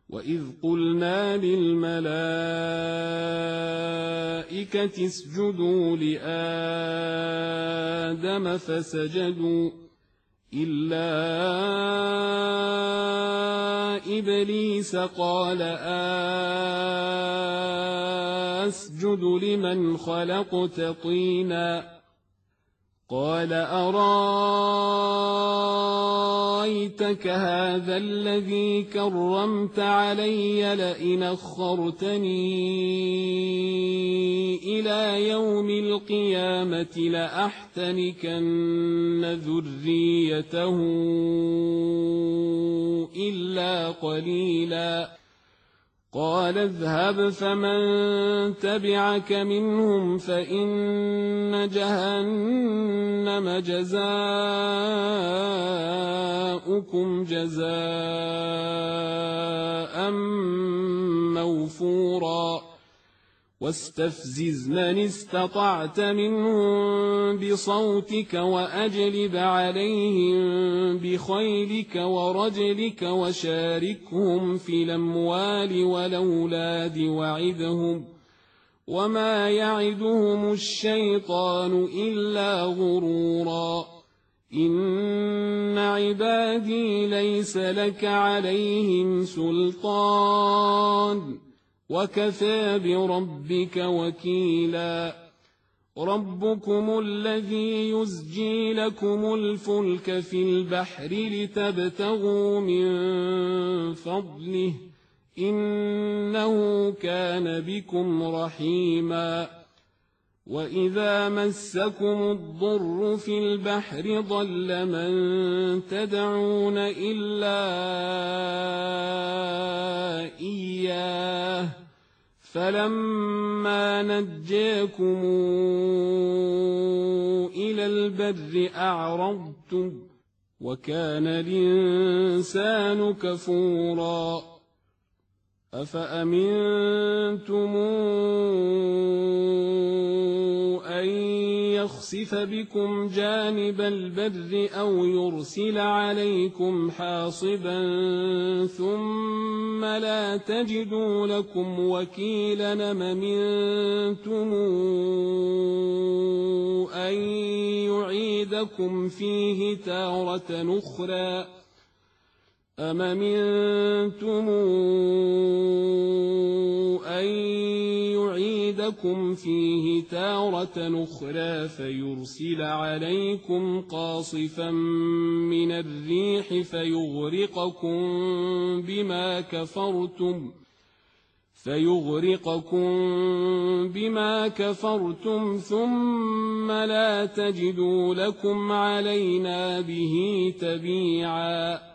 وإذ قلنا للملائكة اسجدوا لآدم فسجدوا إلا إبليس قال أسجد لمن خلقت طينا قال أرايتك هذا الذي كرمت علي لئن أخرتني إلى يوم القيامة لأحتنكن ذريته إلا قليلا قال اذهب فمن تبعك منهم فإن جهنم جزاؤكم جزاء موفورا واستفزز من استطعت منهم بصوتك وأجلب عليهم بخيلك ورجلك وشاركهم في الأموال والأولاد وعدهم وما يعدهم الشيطان إلا غرورا إن عبادي ليس لك عليهم سلطان وكفى بربك وكيلا ربكم الذي يزجي لكم الفلك في البحر لتبتغوا من فضله إنه كان بكم رحيما وإذا مسكم الضر في البحر ضل من تدعون إلا إياه فلما نجاكم إلى البر أعرضتم وكان الإنسان كفورا أفأمنتم أن يخسف بكم جانب البر أو يرسل عليكم حاصبا ثم لا تجدوا لكم وكيلا أم أمنتم أن يعيدكم فيه تارة أخرى أم أمنتم أن يعيدكم فيه تارة أخرى فيرسل عليكم قاصفا من الريح فيغرقكم بما كفرتم ثم لا تجدوا لكم علينا به تبيعا